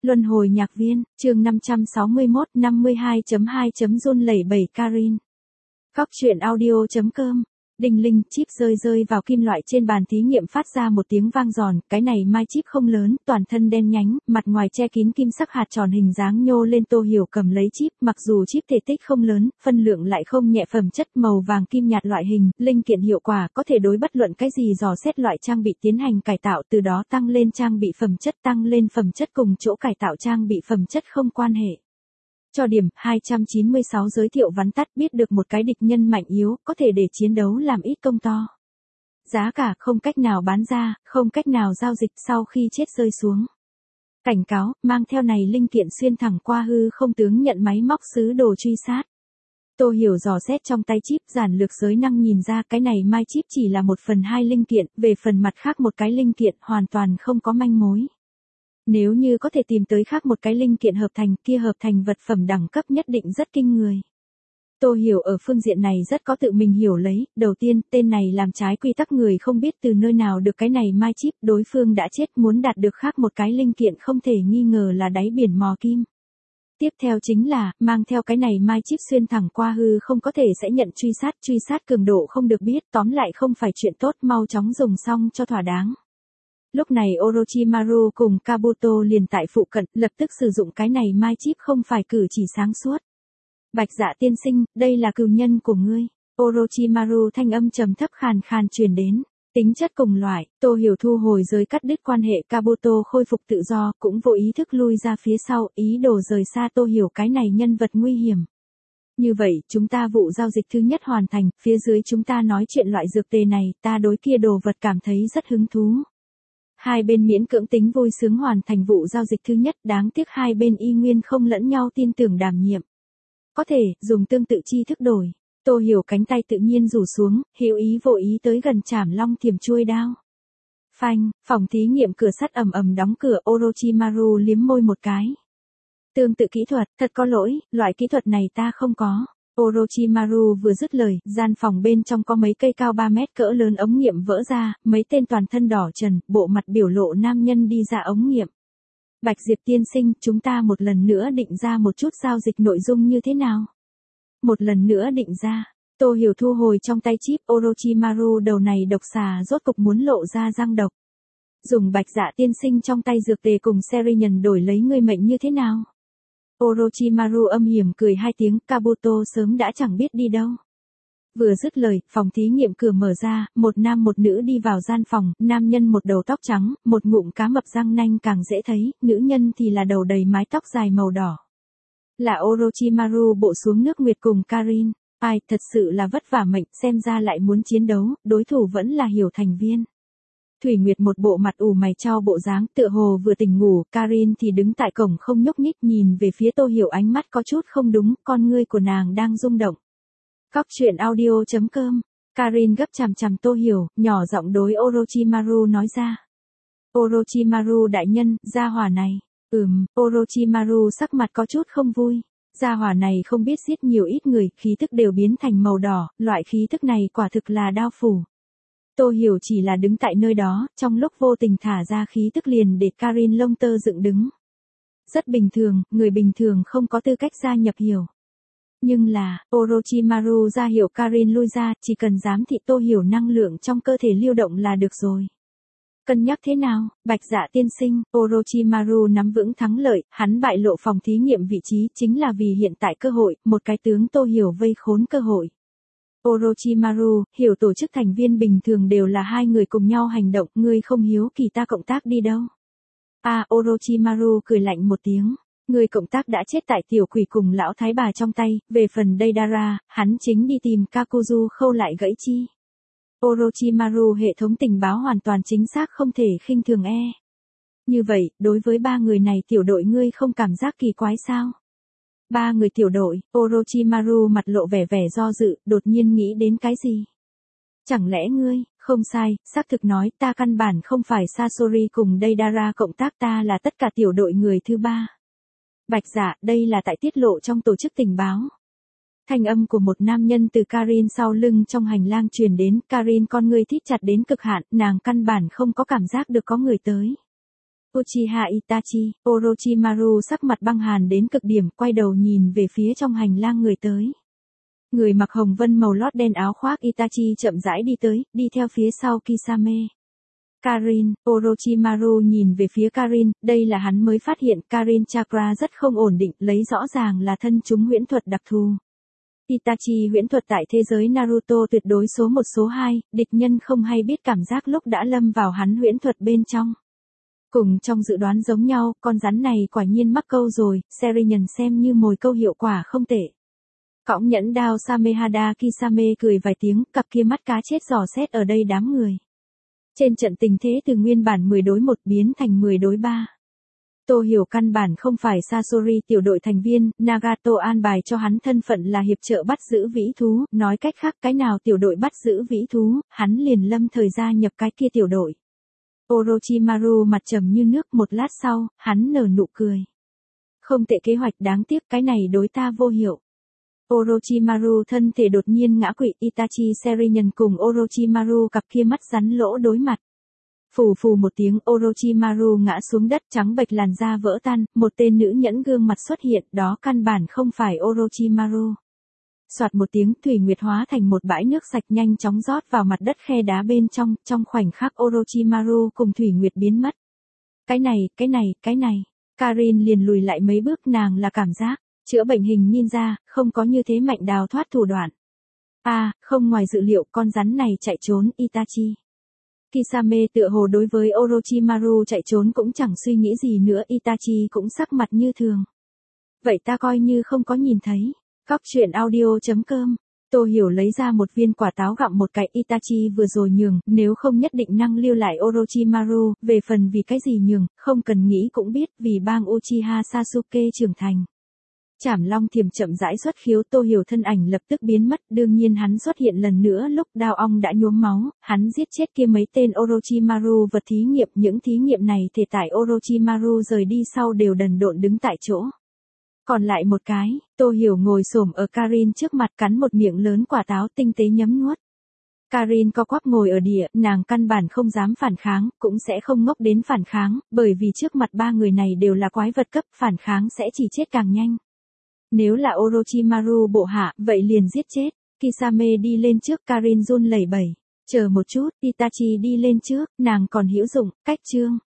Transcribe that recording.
Luân hồi nhạc viên, chương 561, 52.2. Run lẩy bẩy Karin. Góc truyện audio.com. Đinh linh, chip rơi vào kim loại trên bàn thí nghiệm phát ra một tiếng vang giòn, cái này mai chip không lớn, toàn thân đen nhánh, mặt ngoài che kín kim sắc hạt tròn hình dáng nhô lên. Tô Hiểu cầm lấy chip, mặc dù chip thể tích không lớn, phân lượng lại không nhẹ, phẩm chất màu vàng kim nhạt loại hình, linh kiện hiệu quả có thể đối bất luận cái gì dò xét loại trang bị tiến hành cải tạo, từ đó tăng lên trang bị phẩm chất, tăng lên phẩm chất cùng chỗ cải tạo trang bị phẩm chất không quan hệ. Cho điểm 296 giới thiệu vắn tắt, biết được một cái địch nhân mạnh yếu, có thể để chiến đấu làm ít công to. Giá cả không cách nào bán ra, không cách nào giao dịch sau khi chết rơi xuống. Cảnh cáo, mang theo này linh kiện xuyên thẳng qua hư không tướng nhận máy móc sứ đồ truy sát. Tô Hiểu dò xét trong tay chip, giản lược giới năng nhìn ra cái này mai chip chỉ là 1/2 linh kiện, về phần mặt khác một cái linh kiện hoàn toàn không có manh mối. Nếu như có thể tìm tới khác một cái linh kiện hợp thành, kia hợp thành vật phẩm đẳng cấp nhất định rất kinh người. Tô Hiểu ở phương diện này rất có tự mình hiểu lấy, đầu tiên, tên này làm trái quy tắc người không biết từ nơi nào được cái này mai chip, đối phương đã chết, muốn đạt được khác một cái linh kiện không thể nghi ngờ là đáy biển mò kim. Tiếp theo chính là, mang theo cái này mai chip xuyên thẳng qua hư không có thể sẽ nhận truy sát cường độ không được biết, tóm lại không phải chuyện tốt, mau chóng dùng xong cho thỏa đáng. Lúc này Orochimaru cùng Kabuto liền tại phụ cận, lập tức sử dụng cái này mai chip không phải cử chỉ sáng suốt. Bạch Dạ tiên sinh, đây là cừu nhân của ngươi. Orochimaru thanh âm trầm thấp khàn khàn truyền đến. Tính chất cùng loại, Tô Hiểu thu hồi giới cắt đứt quan hệ, Kabuto khôi phục tự do, cũng vô ý thức lui ra phía sau, ý đồ rời xa Tô Hiểu cái này nhân vật nguy hiểm. Như vậy, chúng ta vụ giao dịch thứ nhất hoàn thành, phía dưới chúng ta nói chuyện loại dược tề này, ta đối kia đồ vật cảm thấy rất hứng thú. Hai bên miễn cưỡng tính vui sướng hoàn thành vụ giao dịch thứ nhất, đáng tiếc hai bên y nguyên không lẫn nhau tin tưởng đảm nhiệm. Có thể, dùng tương tự chi thức đổi. Tô Hiểu cánh tay tự nhiên rủ xuống, hữu ý vô ý tới gần chảm long thiềm chuôi đao. Phanh, phòng thí nghiệm cửa sắt ầm ầm đóng cửa, Orochimaru liếm môi một cái. Tương tự kỹ thuật, thật có lỗi, loại kỹ thuật này ta không có. Orochimaru vừa dứt lời, gian phòng bên trong có mấy cây cao 3 mét cỡ lớn ống nghiệm vỡ ra, mấy tên toàn thân đỏ trần, bộ mặt biểu lộ nam nhân đi ra ống nghiệm. Bạch Diệp tiên sinh, chúng ta một lần nữa định ra một chút giao dịch nội dung như thế nào? Một lần nữa định ra. Tô Hiểu thu hồi trong tay chip, Orochimaru đầu này độc xà rốt cục muốn lộ ra răng độc. Dùng Bạch Dạ tiên sinh trong tay dược tề cùng Serian đổi lấy ngươi mệnh như thế nào? Orochimaru âm hiểm cười hai tiếng, Kabuto sớm đã chẳng biết đi đâu. Vừa dứt lời, phòng thí nghiệm cửa mở ra, một nam một nữ đi vào gian phòng, nam nhân một đầu tóc trắng, một ngụm cá mập răng nanh càng dễ thấy, nữ nhân thì là đầu đầy mái tóc dài màu đỏ. Là Orochimaru bộ xuống nước nguyệt cùng Karin, ai thật sự là vất vả mệnh, xem ra lại muốn chiến đấu, đối thủ vẫn là Hiểu thành viên. Thủy Nguyệt một bộ mặt ủ mày chau bộ dáng, tựa hồ vừa tỉnh ngủ, Karin thì đứng tại cổng không nhúc nhích, nhìn về phía Tô Hiểu, ánh mắt có chút không đúng, con ngươi của nàng đang rung động. Góc truyện audio.com. Karin gấp chằm chằm Tô Hiểu, nhỏ giọng đối Orochimaru nói ra. Orochimaru đại nhân, gia hỏa này. Orochimaru sắc mặt có chút không vui. Gia hỏa này không biết giết nhiều ít người, khí tức đều biến thành màu đỏ, loại khí tức này quả thực là đao phủ. Tô Hiểu chỉ là đứng tại nơi đó, trong lúc vô tình thả ra khí tức liền để Karin lông tơ dựng đứng. Rất bình thường, người bình thường không có tư cách gia nhập Hiểu. Nhưng là, Orochimaru ra hiệu Karin lui ra, chỉ cần giám thị Tô Hiểu năng lượng trong cơ thể lưu động là được rồi. Cân nhắc thế nào, Bạch Dạ tiên sinh, Orochimaru nắm vững thắng lợi, hắn bại lộ phòng thí nghiệm vị trí chính là vì hiện tại cơ hội, một cái tướng Tô Hiểu vây khốn cơ hội. Orochimaru, Hiểu tổ chức thành viên bình thường đều là hai người cùng nhau hành động, ngươi không hiếu kỳ ta cộng tác đi đâu. Orochimaru cười lạnh một tiếng. Người cộng tác đã chết tại tiểu quỷ cùng lão thái bà trong tay, về phần Deidara, hắn chính đi tìm Kakuzu khâu lại gãy chi. Orochimaru hệ thống tình báo hoàn toàn chính xác không thể khinh thường Như vậy, đối với ba người này tiểu đội ngươi không cảm giác kỳ quái sao? Ba người tiểu đội, Orochimaru mặt lộ vẻ do dự, đột nhiên nghĩ đến cái gì? Chẳng lẽ ngươi, không sai, xác thực nói ta căn bản không phải Sasori cùng Deidara cộng tác, ta là tất cả tiểu đội người thứ ba. Bạch Dạ, đây là tại tiết lộ trong tổ chức tình báo. Thanh âm của một nam nhân từ Karin sau lưng trong hành lang truyền đến, Karin con ngươi thít chặt đến cực hạn, nàng căn bản không có cảm giác được có người tới. Uchiha Itachi, Orochimaru sắc mặt băng hàn đến cực điểm, quay đầu nhìn về phía trong hành lang người tới. Người mặc hồng vân màu lót đen áo khoác Itachi chậm rãi đi tới, đi theo phía sau Kisame. Karin, Orochimaru nhìn về phía Karin, đây là hắn mới phát hiện Karin chakra rất không ổn định, lấy rõ ràng là thân chúng huyễn thuật đặc thù. Itachi huyễn thuật tại thế giới Naruto tuyệt đối số 1 số 2, địch nhân không hay biết cảm giác lúc đã lâm vào hắn huyễn thuật bên trong. Cùng trong dự đoán giống nhau, con rắn này quả nhiên mắc câu rồi, Serinhân xem như mồi câu hiệu quả không tệ. Cõng nhẫn đao Samehada Kisame cười vài tiếng, cặp kia mắt cá chết dò xét ở đây đám người. Trên trận tình thế từ nguyên bản 10 đối 1 biến thành 10 đối 3. Tô Hiểu căn bản không phải Sasori tiểu đội thành viên, Nagato an bài cho hắn thân phận là hiệp trợ bắt giữ vĩ thú, nói cách khác cái nào tiểu đội bắt giữ vĩ thú, hắn liền lâm thời gia nhập cái kia tiểu đội. Orochimaru mặt trầm như nước, một lát sau, hắn nở nụ cười. Không tệ kế hoạch, đáng tiếc cái này đối ta vô hiệu. Orochimaru thân thể đột nhiên ngã quỵ, Itachi Serinhân cùng Orochimaru cặp kia mắt rắn lỗ đối mặt. Phù phù một tiếng, Orochimaru ngã xuống đất, trắng bệch làn da vỡ tan, một tên nữ nhẫn gương mặt xuất hiện, đó căn bản không phải Orochimaru. Soạt một tiếng, thủy nguyệt hóa thành một bãi nước sạch nhanh chóng rót vào mặt đất khe đá bên trong khoảnh khắc Orochimaru cùng thủy nguyệt biến mất. Cái này, Karin liền lùi lại mấy bước, nàng là cảm giác, chữa bệnh hình ninja, không có như thế mạnh đào thoát thủ đoạn. Không ngoài dự liệu con rắn này chạy trốn, Itachi. Kisame tựa hồ đối với Orochimaru chạy trốn cũng chẳng suy nghĩ gì nữa, Itachi cũng sắc mặt như thường. Vậy ta coi như không có nhìn thấy. Góc truyện audio.com. Tô Hiểu lấy ra một viên quả táo gặm một cái, Itachi vừa rồi nhường, nếu không nhất định năng lưu lại Orochimaru, về phần vì cái gì nhường, không cần nghĩ cũng biết, vì bang Uchiha Sasuke trưởng thành. Trảm Long Thiểm chậm rãi xuất khiếu, Tô Hiểu thân ảnh lập tức biến mất, đương nhiên hắn xuất hiện lần nữa lúc đao ong đã nhuốm máu, hắn giết chết kia mấy tên Orochimaru vật thí nghiệm, những thí nghiệm này thể tại Orochimaru rời đi sau đều đần độn đứng tại chỗ. Còn lại một cái, Tô Hiểu ngồi xổm ở Karin trước mặt, cắn một miệng lớn quả táo tinh tế nhấm nuốt. Karin co quắp ngồi ở địa, nàng căn bản không dám phản kháng, cũng sẽ không ngốc đến phản kháng, bởi vì trước mặt ba người này đều là quái vật cấp, phản kháng sẽ chỉ chết càng nhanh. Nếu là Orochimaru bộ hạ, vậy liền giết chết. Kisame đi lên trước, Karin run lẩy bẩy. Chờ một chút, Itachi đi lên trước, nàng còn hữu dụng, cách chương.